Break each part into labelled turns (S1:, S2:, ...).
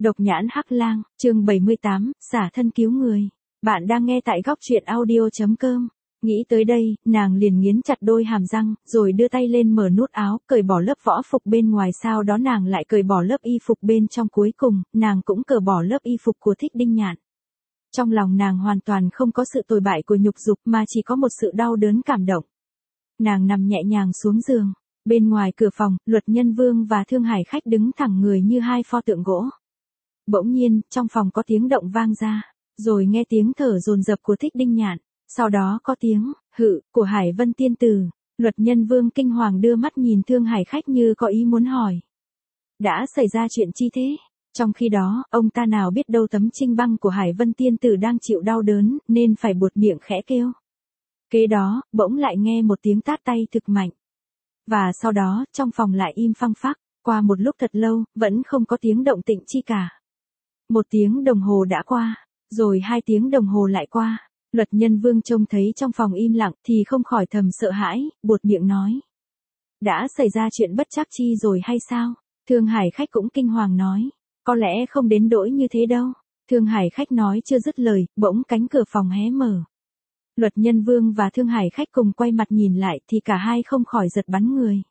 S1: Độc nhãn hắc lang, chương 78, xả thân cứu người. Bạn đang nghe tại góc truyện audio.com. Nghĩ tới đây, nàng liền nghiến chặt đôi hàm răng, rồi đưa tay lên mở nút áo, cởi bỏ lớp võ phục bên ngoài, sau đó nàng lại cởi bỏ lớp y phục bên trong, cuối cùng, nàng cũng cởi bỏ lớp y phục của Thích Đinh Nhạn. Trong lòng nàng hoàn toàn không có sự tồi bại của nhục dục mà chỉ có một sự đau đớn cảm động. Nàng nằm nhẹ nhàng xuống giường. Bên ngoài cửa phòng, Luật Nhân Vương và Thương Hải Khách đứng thẳng người như hai pho tượng gỗ. Bỗng nhiên, trong phòng có tiếng động vang ra, rồi nghe tiếng thở dồn dập của Thích Đinh Nhạn, sau đó có tiếng hự của Hải Vân Tiên Tử. Luật Nhân Vương kinh hoàng đưa mắt nhìn Thương Hải Khách như có ý muốn hỏi: đã xảy ra chuyện chi thế? Trong khi đó, ông ta nào biết đâu tấm trinh băng của Hải Vân Tiên Tử đang chịu đau đớn, nên phải buột miệng khẽ kêu. Kế đó, bỗng lại nghe một tiếng tát tay thực mạnh. Và sau đó, trong phòng lại im phăng phắc, qua một lúc thật lâu, vẫn không có tiếng động tĩnh chi cả. 1 tiếng đồng hồ đã qua, rồi 2 tiếng đồng hồ lại qua. Luật Nhân Vương trông thấy trong phòng im lặng thì không khỏi thầm sợ hãi, buột miệng nói: đã xảy ra chuyện bất trắc chi rồi hay sao? Thương Hải Khách cũng kinh hoàng nói: có lẽ không đến nỗi như thế đâu. Thương Hải Khách nói chưa dứt lời, bỗng cánh cửa phòng hé mở. Luật Nhân Vương và Thương Hải Khách cùng quay mặt nhìn lại thì cả hai không khỏi giật bắn người.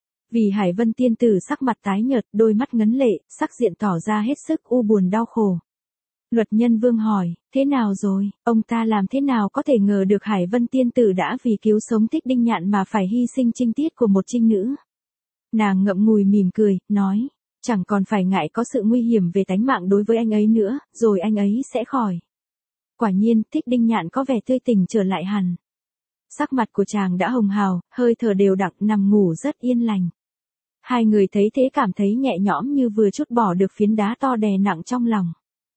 S1: Vì Hải Vân Tiên Tử sắc mặt tái nhợt, đôi mắt ngấn lệ, sắc diện tỏ ra hết sức u buồn đau khổ. Luật Nhân Vương hỏi: thế nào rồi? Ông ta làm thế nào có thể ngờ được Hải Vân Tiên Tử đã vì cứu sống Thích Đinh Nhạn mà phải hy sinh trinh tiết của một trinh nữ? Nàng ngậm ngùi mỉm cười, nói: chẳng còn phải ngại có sự nguy hiểm về tánh mạng đối với anh ấy nữa, rồi anh ấy sẽ khỏi. Quả nhiên, Thích Đinh Nhạn có vẻ tươi tỉnh trở lại hẳn. Sắc mặt của chàng đã hồng hào, hơi thở đều đặn, nằm ngủ rất yên lành. Hai người thấy thế cảm thấy nhẹ nhõm như vừa trút bỏ được phiến đá to đè nặng trong lòng.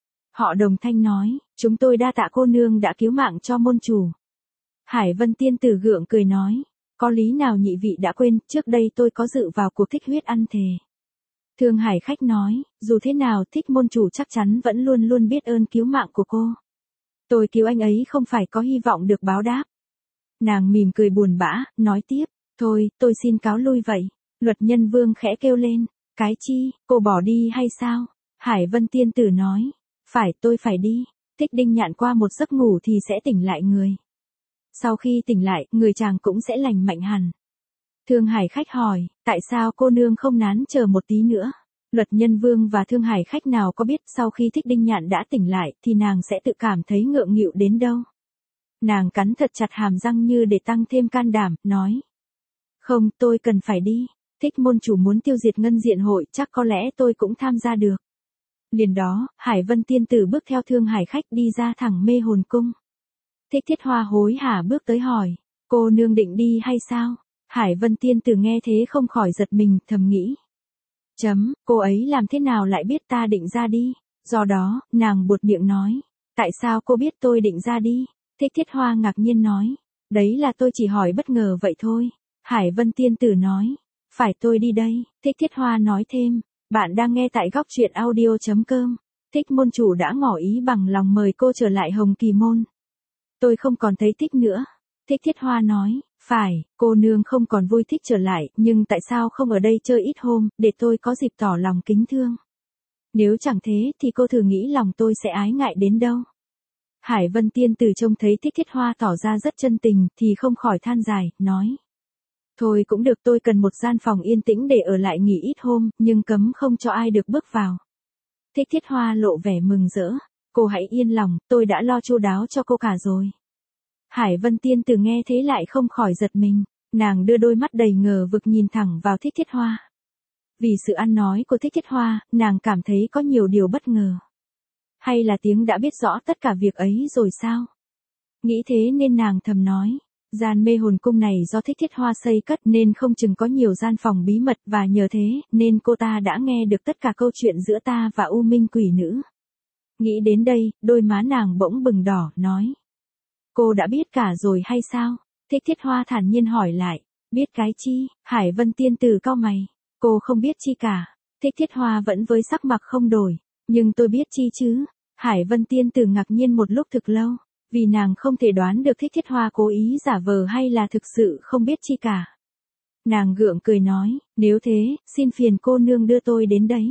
S1: Họ đồng thanh nói: chúng tôi đa tạ cô nương đã cứu mạng cho môn chủ. Hải Vân Tiên Tử gượng cười nói: có lý nào nhị vị đã quên, trước đây tôi có dự vào cuộc thích huyết ăn thề. Thương Hải Khách nói: dù thế nào Thích môn chủ chắc chắn vẫn luôn luôn biết ơn cứu mạng của cô. Tôi cứu anh ấy không phải có hy vọng được báo đáp. Nàng mỉm cười buồn bã, nói tiếp: thôi, tôi xin cáo lui vậy. Luật Nhân Vương khẽ kêu lên: cái chi, cô bỏ đi hay sao? Hải Vân Tiên Tử nói: phải, tôi phải đi. Thích Đinh Nhạn qua một giấc ngủ thì sẽ tỉnh lại người. Sau khi tỉnh lại, người chàng cũng sẽ lành mạnh hẳn. Thương Hải Khách hỏi: tại sao cô nương không nán chờ một tí nữa? Luật Nhân Vương và Thương Hải Khách nào có biết sau khi Thích Đinh Nhạn đã tỉnh lại thì nàng sẽ tự cảm thấy ngượng nghịu đến đâu. Nàng cắn thật chặt hàm răng như để tăng thêm can đảm, nói: không, tôi cần phải đi. Thích môn chủ muốn tiêu diệt Ngân Diện hội, chắc có lẽ tôi cũng tham gia được. Liền đó, Hải Vân Tiên Tử bước theo Thương Hải Khách đi ra thẳng Mê Hồn Cung. Thích Thiết Hoa hối hả bước tới hỏi: cô nương định đi hay sao? Hải Vân Tiên Tử nghe thế không khỏi giật mình, thầm nghĩ: cô ấy làm thế nào lại biết ta định ra đi? Do đó, nàng buột miệng nói: tại sao cô biết tôi định ra đi? Thích Thiết Hoa ngạc nhiên nói: đấy là tôi chỉ hỏi bất ngờ vậy thôi. Hải Vân Tiên Tử nói: phải, tôi đi đây. Thích Thiết Hoa nói thêm: bạn đang nghe tại góc truyện audio.com. Thích môn chủ đã ngỏ ý bằng lòng mời cô trở lại Hồng Kỳ Môn. Tôi không còn thấy thích nữa. Thích Thiết Hoa nói: phải, cô nương không còn vui thích trở lại, nhưng tại sao không ở đây chơi ít hôm, để tôi có dịp tỏ lòng kính thương. Nếu chẳng thế thì cô thử nghĩ lòng tôi sẽ ái ngại đến đâu. Hải Vân Tiên Tử trông thấy Thích Thiết Hoa tỏ ra rất chân tình thì không khỏi than dài, nói: thôi cũng được, tôi cần một gian phòng yên tĩnh để ở lại nghỉ ít hôm, nhưng cấm không cho ai được bước vào. Thích Thiết Hoa lộ vẻ mừng rỡ: cô hãy yên lòng, tôi đã lo chu đáo cho cô cả rồi. Hải Vân Tiên Tử nghe thế lại không khỏi giật mình, nàng đưa đôi mắt đầy ngờ vực nhìn thẳng vào Thích Thiết Hoa. Vì sự ăn nói của Thích Thiết Hoa, nàng cảm thấy có nhiều điều bất ngờ. Hay là tiếng đã biết rõ tất cả việc ấy rồi sao? Nghĩ thế nên nàng thầm nói: gian Mê Hồn Cung này do Thích Thiết Hoa xây cất nên không chừng có nhiều gian phòng bí mật, và nhờ thế nên cô ta đã nghe được tất cả câu chuyện giữa ta và U Minh Quỷ Nữ. Nghĩ đến đây, đôi má nàng bỗng bừng đỏ, nói: cô đã biết cả rồi hay sao? Thích Thiết Hoa thản nhiên hỏi lại: biết cái chi? Hải Vân Tiên Tử cau mày: cô không biết chi cả. Thích Thiết Hoa vẫn với sắc mặt không đổi: nhưng tôi biết chi chứ? Hải Vân Tiên Tử ngạc nhiên một lúc thực lâu, vì nàng không thể đoán được Thích Thiết Hoa cố ý giả vờ hay là thực sự không biết chi cả. Nàng gượng cười nói: nếu thế, xin phiền cô nương đưa tôi đến đấy.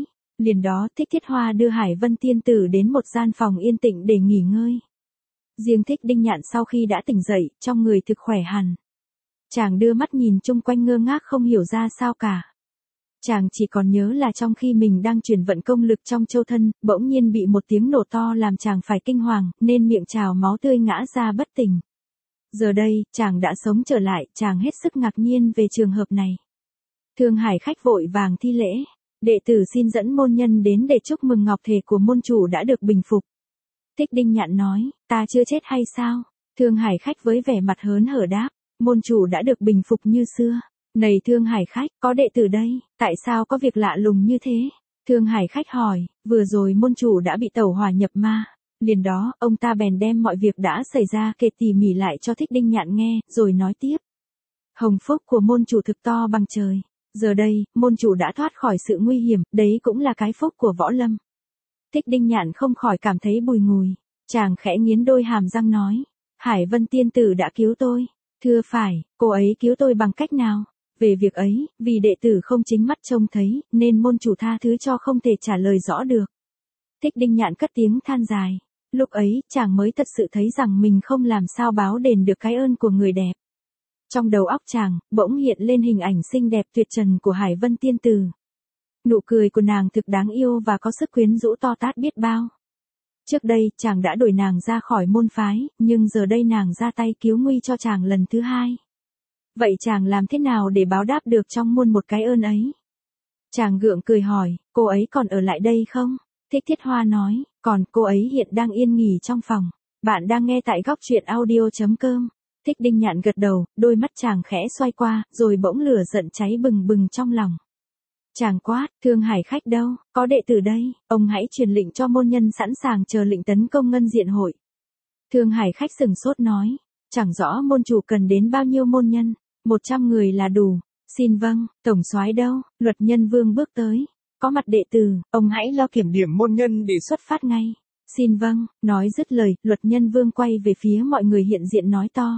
S1: Liền đó Thích Thiết Hoa đưa Hải Vân tiên tử đến một gian phòng yên tĩnh để nghỉ ngơi. Riêng Thích Đinh Nhạn sau khi đã tỉnh dậy, trong người thực khỏe hẳn. Chàng đưa mắt nhìn chung quanh ngơ ngác không hiểu ra sao cả. Chàng chỉ còn nhớ là trong khi mình đang chuyển vận công lực trong châu thân, bỗng nhiên bị một tiếng nổ to làm chàng phải kinh hoàng, nên miệng trào máu tươi ngã ra bất tỉnh. Giờ đây, chàng đã sống trở lại, chàng hết sức ngạc nhiên về trường hợp này. Thương Hải khách vội vàng thi lễ. Đệ tử xin dẫn môn nhân đến để chúc mừng ngọc thể của môn chủ đã được bình phục. Thích Đinh Nhạn nói, ta chưa chết hay sao? Thương Hải khách với vẻ mặt hớn hở đáp, môn chủ đã được bình phục như xưa. Này Thương Hải khách, có đệ tử đây, tại sao có việc lạ lùng như thế? Thương Hải khách hỏi, vừa rồi môn chủ đã bị tẩu hỏa nhập ma. Liền đó, ông ta bèn đem mọi việc đã xảy ra kể tỉ mỉ lại cho Thích Đinh Nhạn nghe, rồi nói tiếp. Hồng phúc của môn chủ thực to bằng trời. Giờ đây, môn chủ đã thoát khỏi sự nguy hiểm, đấy cũng là cái phúc của võ lâm. Thích Đinh Nhạn không khỏi cảm thấy bùi ngùi. Chàng khẽ nghiến đôi hàm răng nói. Hải Vân tiên tử đã cứu tôi. Thưa phải, cô ấy cứu tôi bằng cách nào? Về việc ấy, vì đệ tử không chính mắt trông thấy, nên môn chủ tha thứ cho không thể trả lời rõ được. Thích Đinh Nhạn cất tiếng than dài. Lúc ấy, chàng mới thật sự thấy rằng mình không làm sao báo đền được cái ơn của người đẹp. Trong đầu óc chàng, bỗng hiện lên hình ảnh xinh đẹp tuyệt trần của Hải Vân tiên tử. Nụ cười của nàng thực đáng yêu và có sức quyến rũ to tát biết bao. Trước đây, chàng đã đuổi nàng ra khỏi môn phái, nhưng giờ đây nàng ra tay cứu nguy cho chàng lần thứ hai. Vậy chàng làm thế nào để báo đáp được trong muôn một cái ơn ấy? Chàng gượng cười hỏi, cô ấy còn ở lại đây không? Thích Thiết Hoa nói, còn cô ấy hiện đang yên nghỉ trong phòng. Bạn đang nghe tại góc truyện audio.com. Thích Đinh Nhạn gật đầu, đôi mắt chàng khẽ xoay qua, rồi bỗng lửa giận cháy bừng bừng trong lòng. Chàng quát, Thương Hải khách đâu, có đệ tử đây, ông hãy truyền lệnh cho môn nhân sẵn sàng chờ lệnh tấn công ngân diện hội. Thương Hải khách sừng sốt nói, chẳng rõ môn chủ cần đến bao nhiêu môn nhân, 100 người là đủ. Xin vâng, tổng soái đâu? Luật Nhân Vương bước tới. Có mặt đệ tử, ông hãy lo kiểm điểm môn nhân để xuất phát ngay. Xin vâng, nói dứt lời, Luật Nhân Vương quay về phía mọi người hiện diện nói to.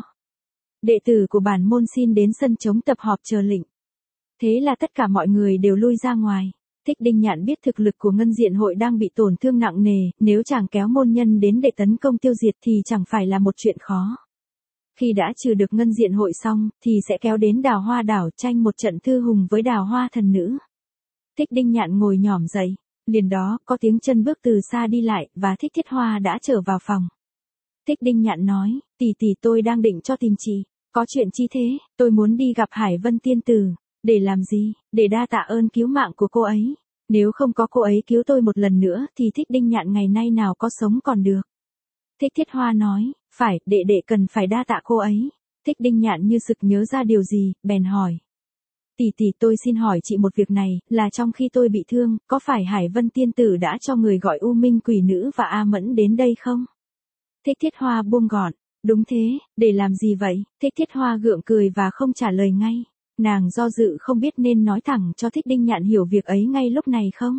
S1: Đệ tử của bản môn xin đến sân trống tập họp chờ lệnh. Thế là tất cả mọi người đều lui ra ngoài. Thích Đinh Nhạn biết thực lực của ngân diện hội đang bị tổn thương nặng nề, nếu chàng kéo môn nhân đến để tấn công tiêu diệt thì chẳng phải là một chuyện khó. Khi đã trừ được ngân diện hội xong, thì sẽ kéo đến Đào Hoa đảo tranh một trận thư hùng với Đào Hoa thần nữ. Thích Đinh Nhạn ngồi nhỏm dậy, liền đó, có tiếng chân bước từ xa đi lại, và Thích Thiết Hoa đã trở vào phòng. Thích Đinh Nhạn nói, tỷ tỷ tôi đang định cho tìm chị. Có chuyện chi thế, tôi muốn đi gặp Hải Vân tiên tử. Để làm gì? Để đa tạ ơn cứu mạng của cô ấy. Nếu không có cô ấy cứu tôi một lần nữa thì Thích Đinh Nhạn ngày nay nào có sống còn được. Thích Thiết Hoa nói, phải, đệ đệ cần phải đa tạ cô ấy. Thích Đinh Nhạn như sực nhớ ra điều gì, bèn hỏi. Tỷ tỷ tôi xin hỏi chị một việc này, là trong khi tôi bị thương, có phải Hải Vân tiên tử đã cho người gọi U Minh quỷ nữ và A Mẫn đến đây không? Thích Thiết Hoa buông gọn, đúng thế, để làm gì vậy? Thích Thiết Hoa gượng cười và không trả lời ngay. Nàng do dự không biết nên nói thẳng cho Thích Đinh Nhạn hiểu việc ấy ngay lúc này không?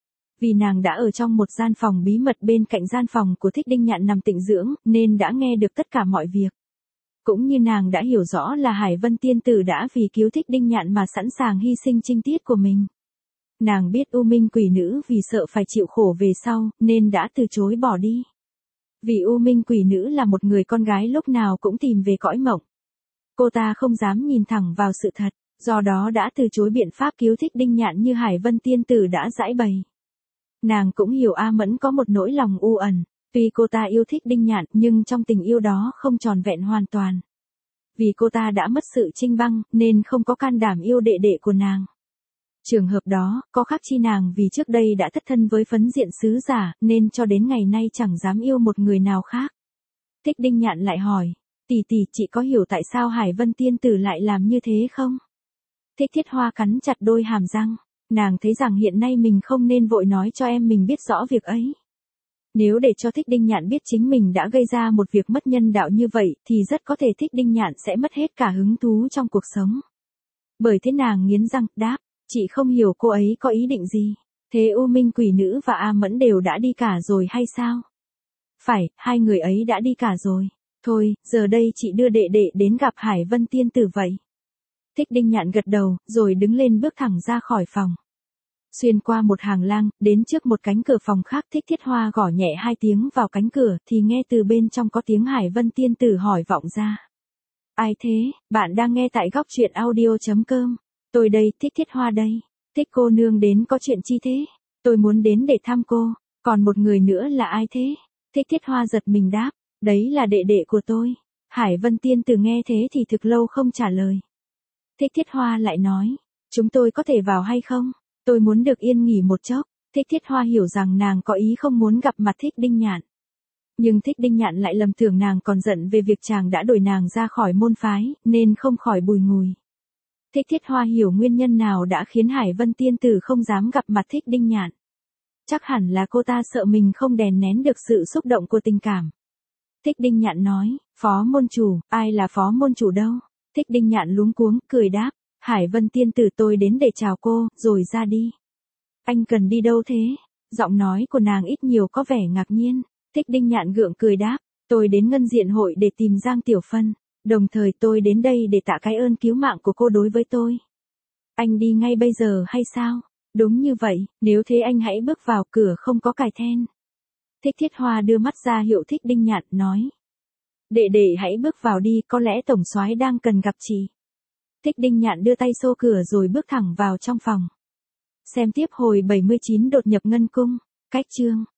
S1: Vì nàng đã ở trong một gian phòng bí mật bên cạnh gian phòng của Thích Đinh Nhạn nằm tịnh dưỡng, nên đã nghe được tất cả mọi việc. Cũng như nàng đã hiểu rõ là Hải Vân tiên tử đã vì cứu Thích Đinh Nhạn mà sẵn sàng hy sinh trinh tiết của mình. Nàng biết U Minh quỷ nữ vì sợ phải chịu khổ về sau, nên đã từ chối bỏ đi. Vì U Minh quỷ nữ là một người con gái lúc nào cũng tìm về cõi mộng. Cô ta không dám nhìn thẳng vào sự thật, do đó đã từ chối biện pháp cứu Thích Đinh Nhạn như Hải Vân tiên tử đã giải bày. Nàng cũng hiểu A Mẫn có một nỗi lòng u ẩn, tuy cô ta yêu Thích Đinh Nhạn nhưng trong tình yêu đó không tròn vẹn hoàn toàn. Vì cô ta đã mất sự trinh băng nên không có can đảm yêu đệ đệ của nàng. Trường hợp đó, có khác chi nàng vì trước đây đã thất thân với phấn diện sứ giả nên cho đến ngày nay chẳng dám yêu một người nào khác. Thích Đinh Nhạn lại hỏi. Tỷ tỷ, chị có hiểu tại sao Hải Vân tiên tử lại làm như thế không? Thích Thiết Hoa cắn chặt đôi hàm răng. Nàng thấy rằng hiện nay mình không nên vội nói cho em mình biết rõ việc ấy. Nếu để cho Thích Đinh Nhạn biết chính mình đã gây ra một việc mất nhân đạo như vậy thì rất có thể Thích Đinh Nhạn sẽ mất hết cả hứng thú trong cuộc sống. Bởi thế nàng nghiến răng, đáp, chị không hiểu cô ấy có ý định gì. Thế U Minh quỷ nữ và A Mẫn đều đã đi cả rồi hay sao? Phải, hai người ấy đã đi cả rồi. Thôi, giờ đây chị đưa đệ đệ đến gặp Hải Vân tiên tử vậy. Thích Đinh Nhạn gật đầu, rồi đứng lên bước thẳng ra khỏi phòng. Xuyên qua một hàng lang, đến trước một cánh cửa phòng khác, Thích Thiết Hoa gõ nhẹ 2 tiếng vào cánh cửa, thì nghe từ bên trong có tiếng Hải Vân tiên tử hỏi vọng ra. Ai thế, bạn đang nghe tại góc truyện audio.com. Tôi đây, Thích Thiết Hoa đây. Thích cô nương đến có chuyện chi thế? Tôi muốn đến để thăm cô. Còn một người nữa là ai thế? Thích Thiết Hoa giật mình đáp. Đấy là đệ đệ của tôi. Hải Vân tiên tử nghe thế thì thực lâu không trả lời. Thích Thiết Hoa lại nói. Chúng tôi có thể vào hay không? Tôi muốn được yên nghỉ một chốc. Thích Thiết Hoa hiểu rằng nàng có ý không muốn gặp mặt Thích Đinh Nhạn. Nhưng Thích Đinh Nhạn lại lầm tưởng nàng còn giận về việc chàng đã đuổi nàng ra khỏi môn phái, nên không khỏi bùi ngùi. Thích Thiết Hoa hiểu nguyên nhân nào đã khiến Hải Vân tiên tử không dám gặp mặt Thích Đinh Nhạn. Chắc hẳn là cô ta sợ mình không đè nén được sự xúc động của tình cảm. Thích Đinh Nhạn nói, phó môn chủ, ai là phó môn chủ đâu? Thích Đinh Nhạn luống cuống, cười đáp, Hải Vân tiên tử tôi đến để chào cô, rồi ra đi. Anh cần đi đâu thế? Giọng nói của nàng ít nhiều có vẻ ngạc nhiên. Thích Đinh Nhạn gượng cười đáp, tôi đến Ngân Diện hội để tìm Giang Tiểu Phân, đồng thời tôi đến đây để tạ cái ơn cứu mạng của cô đối với tôi. Anh đi ngay bây giờ hay sao? Đúng như vậy, nếu thế anh hãy bước vào, cửa không có cài then. Thích Thiết Hoa đưa mắt ra hiệu Thích Đinh Nhạn, nói. Đệ đệ hãy bước vào đi, có lẽ tổng soái đang cần gặp chị. Thích Đinh Nhạn đưa tay xô cửa rồi bước thẳng vào trong phòng. Xem tiếp hồi 79 đột nhập Ngân Cung. Cách chương